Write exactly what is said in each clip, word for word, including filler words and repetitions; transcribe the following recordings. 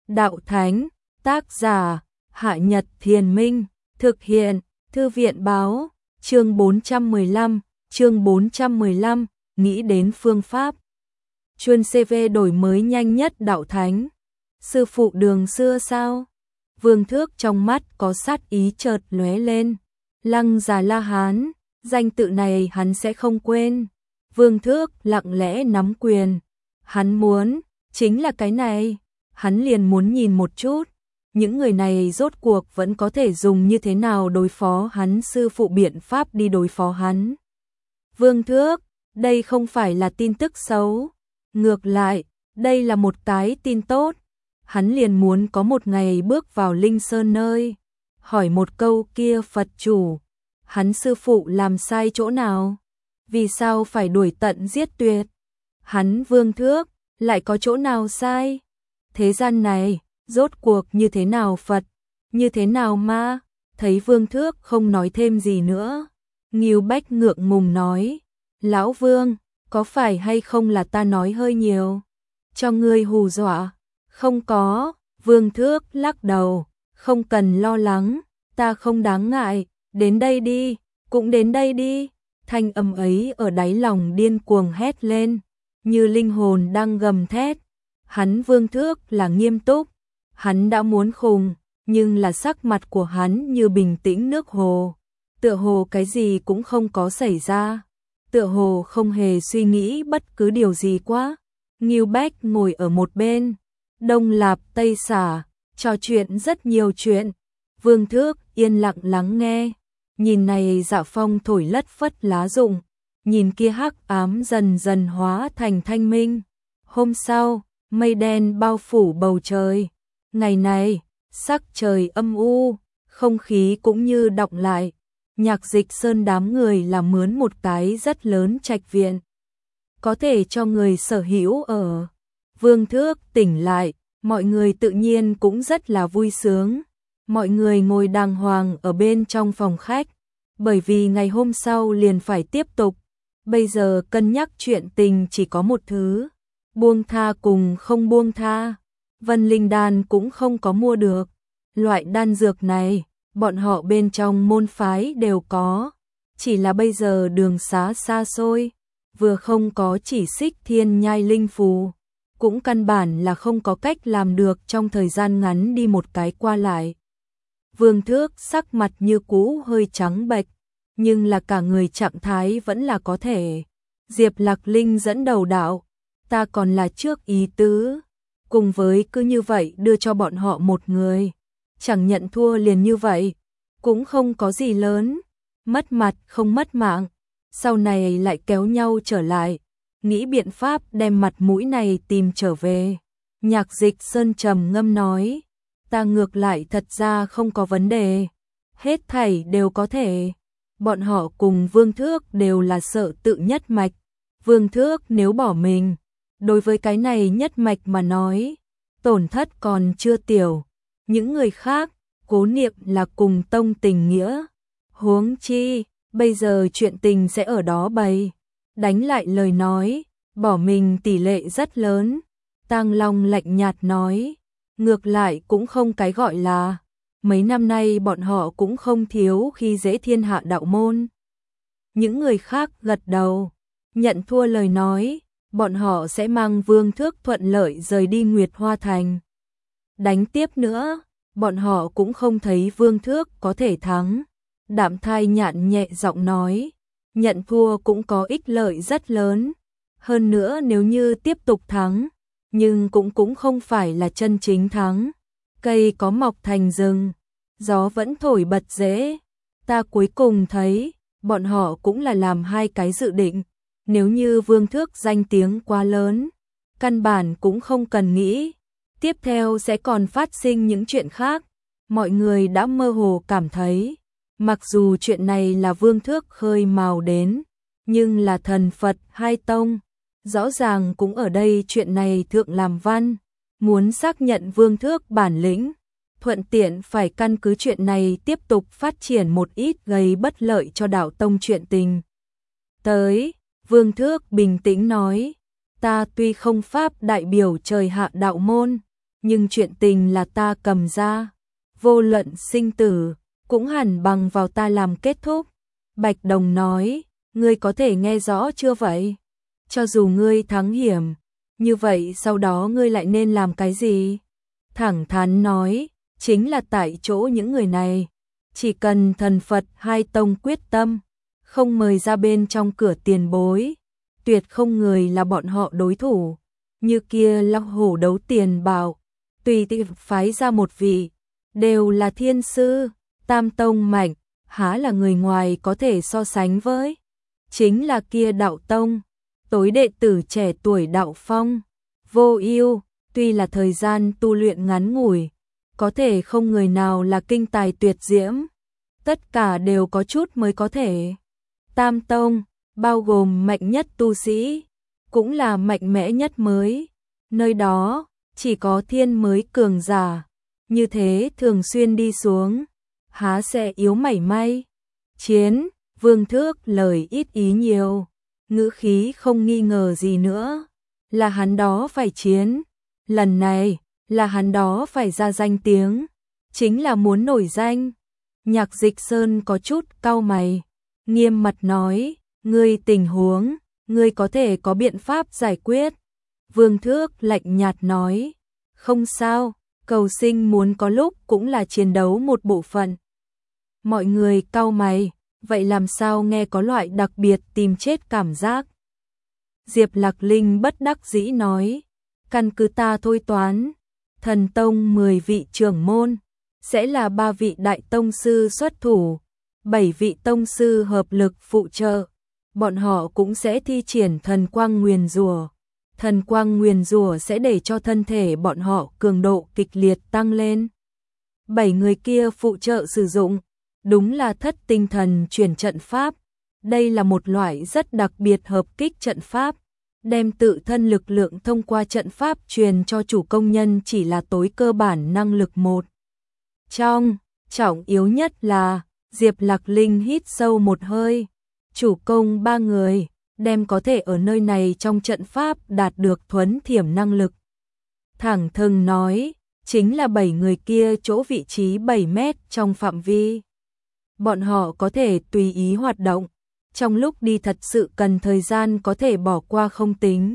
đạo thánh, tác giả, Hạ Nhật Thiền Minh, thực hiện, Thư viện báo, chương bốn trăm mười lăm, chương bốn trăm mười lăm, nghĩ đến phương pháp. Chuyên xê vê đổi mới nhanh nhất đạo thánh. Sư phụ đường xưa sao? Vương Thước trong mắt có sát ý chợt lóe lên. Lăng Già La Hán, danh tự này hắn sẽ không quên. Vương Thước lặng lẽ nắm quyền. Hắn muốn, chính là cái này. Hắn liền muốn nhìn một chút. Những người này rốt cuộc vẫn có thể dùng như thế nào đối phó hắn, sư phụ biện pháp đi đối phó hắn. Vương Thước, đây không phải là tin tức xấu. Ngược lại, đây là một cái tin tốt. Hắn liền muốn có một ngày bước vào Linh Sơn nơi. Hỏi một câu kia Phật chủ. Hắn sư phụ làm sai chỗ nào? Vì sao phải đuổi tận giết tuyệt? Hắn Vương Thước, lại có chỗ nào sai? Thế gian này, rốt cuộc như thế nào Phật? Như thế nào ma? Thấy Vương Thước không nói thêm gì nữa. Ngưu Bách ngượng ngùng nói. Lão Vương, có phải hay không là ta nói hơi nhiều? Cho ngươi hù dọa? Không có, Vương Thước lắc đầu. Không cần lo lắng, ta không đáng ngại. Đến đây đi, cũng đến đây đi. Thanh âm ấy ở đáy lòng điên cuồng hét lên. Như linh hồn đang gầm thét. Hắn Vương Thước là nghiêm túc. Hắn đã muốn khùng, nhưng là sắc mặt của hắn như bình tĩnh nước hồ. Tựa hồ cái gì cũng không có xảy ra. Tựa hồ không hề suy nghĩ bất cứ điều gì quá. Ngưu Bách ngồi ở một bên. Đông Lạp Tây Xả, trò chuyện rất nhiều chuyện. Vương Thước yên lặng lắng nghe. Nhìn này Dạ Phong thổi lất phất lá rụng. Nhìn kia hắc ám dần dần hóa thành thanh minh. Hôm sau, mây đen bao phủ bầu trời. Ngày này, sắc trời âm u, không khí cũng như đọng lại. Nhạc Dịch Sơn đám người là mướn một cái rất lớn trạch viện. Có thể cho người sở hữu ở. Vương Thước tỉnh lại, mọi người tự nhiên cũng rất là vui sướng. Mọi người ngồi đàng hoàng ở bên trong phòng khách. Bởi vì ngày hôm sau liền phải tiếp tục. Bây giờ cân nhắc chuyện tình chỉ có một thứ. Buông tha cùng không buông tha. Vân Linh đan cũng không có mua được. Loại đan dược này, bọn họ bên trong môn phái đều có. Chỉ là bây giờ đường xá xa xôi. Vừa không có chỉ xích thiên nhai linh phù. Cũng căn bản là không có cách làm được trong thời gian ngắn đi một cái qua lại. Vương Thước sắc mặt như cũ hơi trắng bệch. Nhưng là cả người trạng thái vẫn là có thể. Diệp Lạc Linh dẫn đầu đạo. Ta còn là trước ý tứ. Cùng với cứ như vậy đưa cho bọn họ một người. Chẳng nhận thua liền như vậy. Cũng không có gì lớn. Mất mặt không mất mạng. Sau này lại kéo nhau trở lại. Nghĩ biện pháp đem mặt mũi này tìm trở về. Nhạc Dịch Sơn trầm ngâm nói. Ta ngược lại thật ra không có vấn đề. Hết thảy đều có thể. Bọn họ cùng Vương Thước đều là sợ tự nhất mạch. Vương Thước nếu bỏ mình. Đối với cái này nhất mạch mà nói. Tổn thất còn chưa tiểu. Những người khác, cố niệm là cùng tông tình nghĩa. Huống chi, bây giờ chuyện tình sẽ ở đó bày. Đánh lại lời nói, bỏ mình tỷ lệ rất lớn. Tang Long lạnh nhạt nói. Ngược lại cũng không cái gọi là. Mấy năm nay bọn họ cũng không thiếu khi dễ thiên hạ đạo môn. Những người khác gật đầu. Nhận thua lời nói. Bọn họ sẽ mang Vương Thước thuận lợi rời đi Nguyệt Hoa Thành. Đánh tiếp nữa. Bọn họ cũng không thấy Vương Thước có thể thắng. Đạm Thai nhạn nhẹ giọng nói. Nhận thua cũng có ích lợi rất lớn. Hơn nữa nếu như tiếp tục thắng. Nhưng cũng cũng không phải là chân chính thắng. Cây có mọc thành rừng. Gió vẫn thổi bật rễ. Ta cuối cùng thấy. Bọn họ cũng là làm hai cái dự định. Nếu như Vương Thước danh tiếng quá lớn. Căn bản cũng không cần nghĩ. Tiếp theo sẽ còn phát sinh những chuyện khác. Mọi người đã mơ hồ cảm thấy. Mặc dù chuyện này là Vương Thước khơi mào đến. Nhưng là thần Phật hai tông. Rõ ràng cũng ở đây chuyện này thượng làm văn. Muốn xác nhận Vương Thước bản lĩnh. Thuận tiện phải căn cứ chuyện này tiếp tục phát triển một ít gây bất lợi cho đạo tông chuyện tình. Tới, Vương Thước bình tĩnh nói. Ta tuy không pháp đại biểu trời hạ đạo môn. nhưng chuyện tình là ta cầm ra, vô luận sinh tử, cũng hẳn bằng vào ta làm kết thúc. Bạch Đồng nói, ngươi có thể nghe rõ chưa vậy? Cho dù ngươi thắng hiểm, như vậy sau đó ngươi lại nên làm cái gì? Thẳng thắn nói, chính là tại chỗ những người này, chỉ cần thần Phật hai tông quyết tâm, không mời ra bên trong cửa tiền bối, tuyệt không người là bọn họ đối thủ. Như kia Long Hổ đấu tiền bảo, tùy tiện phái ra một vị, đều là thiên sư, tam tông mạnh, há là người ngoài có thể so sánh với. Chính là kia đạo tông, tối đệ tử trẻ tuổi đạo phong, vô ưu, tuy là thời gian tu luyện ngắn ngủi, có thể không người nào là kinh tài tuyệt diễm, tất cả đều có chút mới có thể. Tam tông, bao gồm mạnh nhất tu sĩ, cũng là mạnh mẽ nhất mới, nơi đó chỉ có thiên mới cường giả, như thế thường xuyên đi xuống, há sẽ yếu mảy may. Chiến, Vương Thước lời ít ý nhiều, ngữ khí không nghi ngờ gì nữa, là hắn đó phải chiến, lần này là hắn đó phải ra danh tiếng, chính là muốn nổi danh. Nhạc Dịch Sơn có chút cau mày, nghiêm mặt nói, ngươi tình huống, ngươi có thể có biện pháp giải quyết. Vương Thước lạnh nhạt nói, không sao, cầu sinh muốn có lúc cũng là chiến đấu một bộ phận. Mọi người cau mày, vậy làm sao nghe có loại đặc biệt tìm chết cảm giác. Diệp Lạc Linh bất đắc dĩ nói, căn cứ ta thôi toán, thần tông mười vị trưởng môn, sẽ là ba vị đại tông sư xuất thủ, bảy vị tông sư hợp lực phụ trợ, bọn họ cũng sẽ thi triển thần quang nguyền rủa. Thần quang nguyền rủa sẽ để cho thân thể bọn họ cường độ kịch liệt tăng lên. Bảy người kia phụ trợ sử dụng, đúng là thất tinh thần chuyển trận pháp. Đây là một loại rất đặc biệt hợp kích trận pháp, đem tự thân lực lượng thông qua trận pháp truyền cho chủ công nhân chỉ là tối cơ bản năng lực một. Trong, trọng yếu nhất là, Diệp Lạc Linh hít sâu một hơi, chủ công ba người, đem có thể ở nơi này trong trận pháp đạt được thuấn thiểm năng lực. Thẳng thừng nói, chính là bảy người kia chỗ vị trí bảy mét trong phạm vi. Bọn họ có thể tùy ý hoạt động, trong lúc đi thật sự cần thời gian có thể bỏ qua không tính.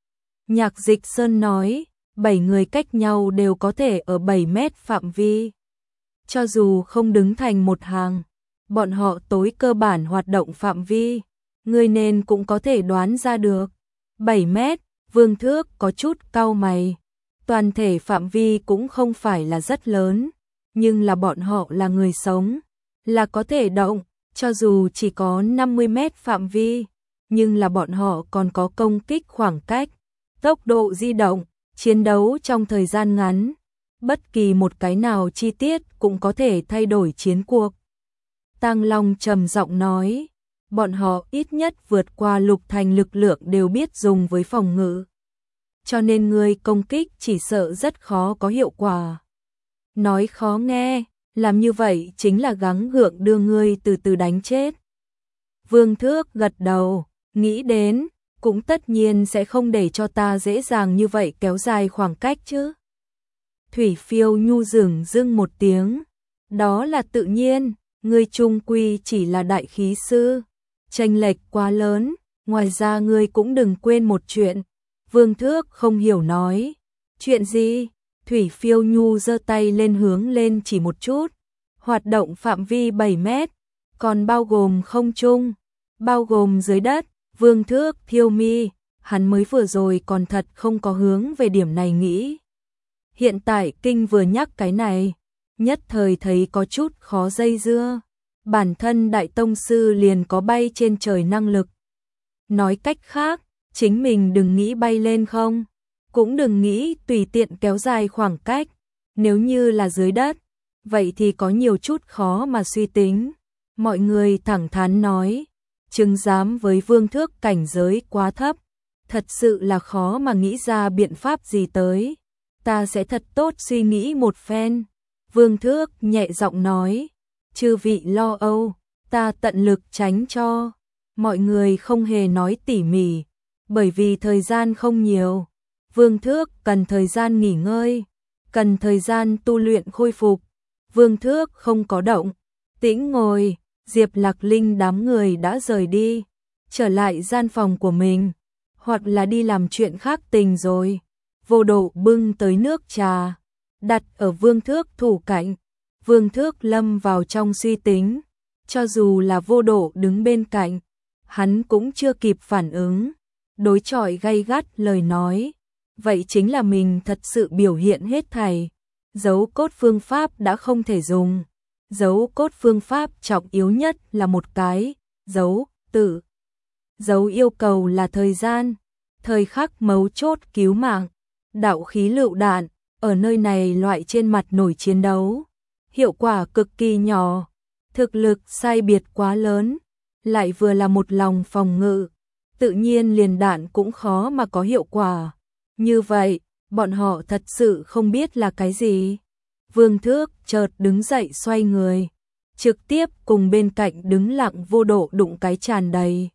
Nhạc Dịch Sơn nói, bảy người cách nhau đều có thể ở bảy mét phạm vi. Cho dù không đứng thành một hàng, bọn họ tối cơ bản hoạt động phạm vi, người nên cũng có thể đoán ra được. bảy mét, Vương Thước có chút cau mày. Toàn thể phạm vi cũng không phải là rất lớn, nhưng là bọn họ là người sống, là có thể động, cho dù chỉ có năm mươi mét phạm vi, nhưng là bọn họ còn có công kích khoảng cách, tốc độ di động, chiến đấu trong thời gian ngắn. Bất kỳ một cái nào chi tiết cũng có thể thay đổi chiến cuộc. Tăng Long trầm giọng nói, bọn họ ít nhất vượt qua lục thành lực lượng đều biết dùng với phòng ngự. Cho nên người công kích chỉ sợ rất khó có hiệu quả. Nói khó nghe, làm như vậy chính là gắng gượng đưa ngươi từ từ đánh chết. Vương Thước gật đầu, nghĩ đến, cũng tất nhiên sẽ không để cho ta dễ dàng như vậy kéo dài khoảng cách chứ. Thủy Phiêu nhu dửng dưng một tiếng, đó là tự nhiên, ngươi chung quy chỉ là đại khí sư, chênh lệch quá lớn, ngoài ra ngươi cũng đừng quên một chuyện. Vương Thước không hiểu nói, chuyện gì? Thủy Phiêu nhu giơ tay lên hướng lên chỉ một chút, hoạt động phạm vi bảy mét, còn bao gồm không trung, bao gồm dưới đất. Vương Thước thiêu mi, hắn mới vừa rồi còn thật không có hướng về điểm này nghĩ. Hiện tại kinh vừa nhắc cái này, nhất thời thấy có chút khó dây dưa. Bản thân đại tông sư liền có bay trên trời năng lực. Nói cách khác, chính mình đừng nghĩ bay lên không, cũng đừng nghĩ tùy tiện kéo dài khoảng cách. Nếu như là dưới đất, vậy thì có nhiều chút khó mà suy tính. Mọi người thẳng thắn nói, chứng giám với Vương Thước cảnh giới quá thấp, thật sự là khó mà nghĩ ra biện pháp gì tới. Ta sẽ thật tốt suy nghĩ một phen. Vương Thước nhẹ giọng nói, chư vị lo âu, ta tận lực tránh cho. Mọi người không hề nói tỉ mỉ, bởi vì thời gian không nhiều. Vương Thước cần thời gian nghỉ ngơi. cần thời gian tu luyện khôi phục. Vương Thước không có động, tĩnh ngồi, Diệp Lạc Linh đám người đã rời đi, trở lại gian phòng của mình, hoặc là đi làm chuyện khác tình rồi. Vô Độ bưng tới nước trà, đặt ở Vương Thước thủ cạnh. Vương Thước lâm vào trong suy tính, cho dù là Vô Độ đứng bên cạnh, hắn cũng chưa kịp phản ứng, đối chọi gay gắt lời nói, vậy chính là mình thật sự biểu hiện hết thảy. Dấu cốt phương pháp đã không thể dùng, dấu cốt phương pháp trọng yếu nhất là một cái, dấu tự. Dấu yêu cầu là thời gian, thời khắc mấu chốt cứu mạng, đạo khí lựu đạn, ở nơi này loại trên mặt nổi chiến đấu, hiệu quả cực kỳ nhỏ, thực lực sai biệt quá lớn, lại vừa là một lòng phòng ngự, tự nhiên liền đạn cũng khó mà có hiệu quả. Như vậy, bọn họ thật sự không biết là cái gì. Vương Thước chợt đứng dậy xoay người, trực tiếp cùng bên cạnh đứng lặng Vô Độ đụng cái tràn đầy.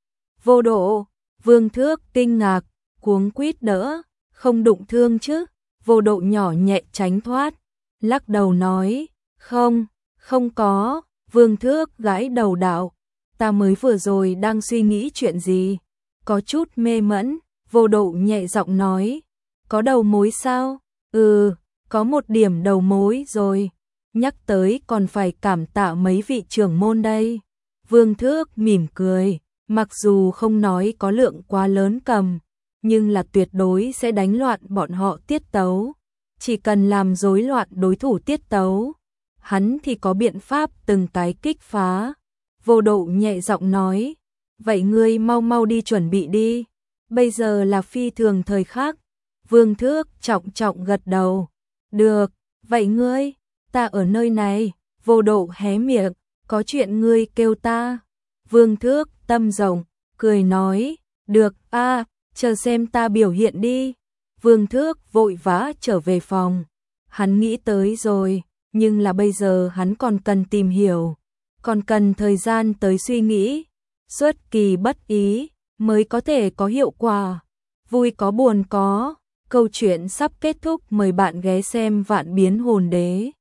Vô Độ, Vương Thước kinh ngạc, cuống quýt đỡ, không đụng thương chứ? Vô Độ nhỏ nhẹ tránh thoát, lắc đầu nói, không, không có. Vương Thước gãi đầu đạo, ta mới vừa rồi đang suy nghĩ chuyện gì, có chút mê mẫn. Vô Độ nhẹ giọng nói, có đầu mối sao? Ừ, có một điểm đầu mối rồi, nhắc tới còn phải cảm tạ mấy vị trưởng môn đây. Vương Thước mỉm cười, mặc dù không nói có lượng quá lớn cầm, nhưng là tuyệt đối sẽ đánh loạn bọn họ tiết tấu. Chỉ cần làm rối loạn đối thủ tiết tấu, hắn thì có biện pháp từng cái kích phá. Vô Độ nhẹ giọng nói, vậy ngươi mau mau đi chuẩn bị đi, bây giờ là phi thường thời khắc. Vương Thước trọng trọng gật đầu, được, vậy ngươi, ta ở nơi này. Vô Độ hé miệng, có chuyện ngươi kêu ta. Vương Thước tâm rộng, cười nói, được a, chờ xem ta biểu hiện đi. Vương Thước vội vã trở về phòng, hắn nghĩ tới rồi, nhưng là bây giờ hắn còn cần tìm hiểu, còn cần thời gian tới suy nghĩ, xuất kỳ bất ý mới có thể có hiệu quả. Vui có buồn có, câu chuyện sắp kết thúc, mời bạn ghé xem Vạn Biến Hồn Đế.